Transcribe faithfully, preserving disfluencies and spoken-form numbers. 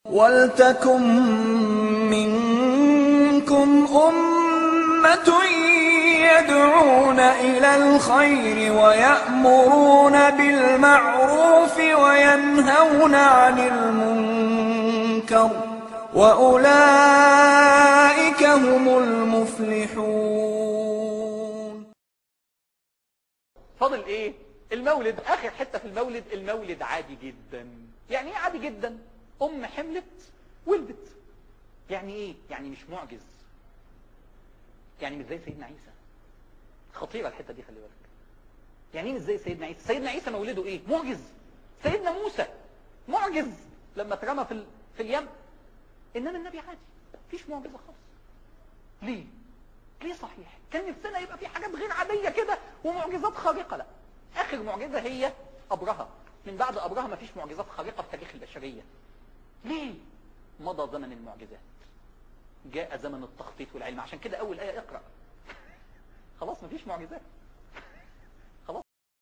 وَلْتَكُن مِّنكُمْ أُمَّةٌ يَدْعُونَ إِلَى الْخَيْرِ وَيَأْمُرُونَ بِالْمَعْرُوفِ وَيَنْهَوْنَ عَنِ الْمُنكَرِ ۚ وَأُولَٰئِكَ هُمُ الْمُفْلِحُونَ. فاضل ايه؟ المولد. اخر حته في المولد. المولد عادي جدا. يعني ايه عادي جدا؟ ام حملت ولدت. يعني ايه؟ يعني مش معجز، يعني مش زي سيدنا عيسى. خطيره الحته دي، خلي بالك. يعني ايه مش زي سيدنا عيسى؟ سيدنا عيسى مولده ايه؟ معجز. سيدنا موسى معجز لما اترمى في ال... في اليم. انما النبي عادي، مفيش معجزه خالص. ليه؟ ليه صحيح؟ كان نفسنا يبقى في حاجات غير عاديه كده ومعجزات خارقه. لا، اخر معجزه هي ابرهه. من بعد ابرهه مفيش معجزات خارقه في تاريخ البشريه. ليه؟ مضى زمن المعجزات، جاء زمن التخطيط والعلم. عشان كده اول ايه اقرأ. خلاص مفيش معجزات.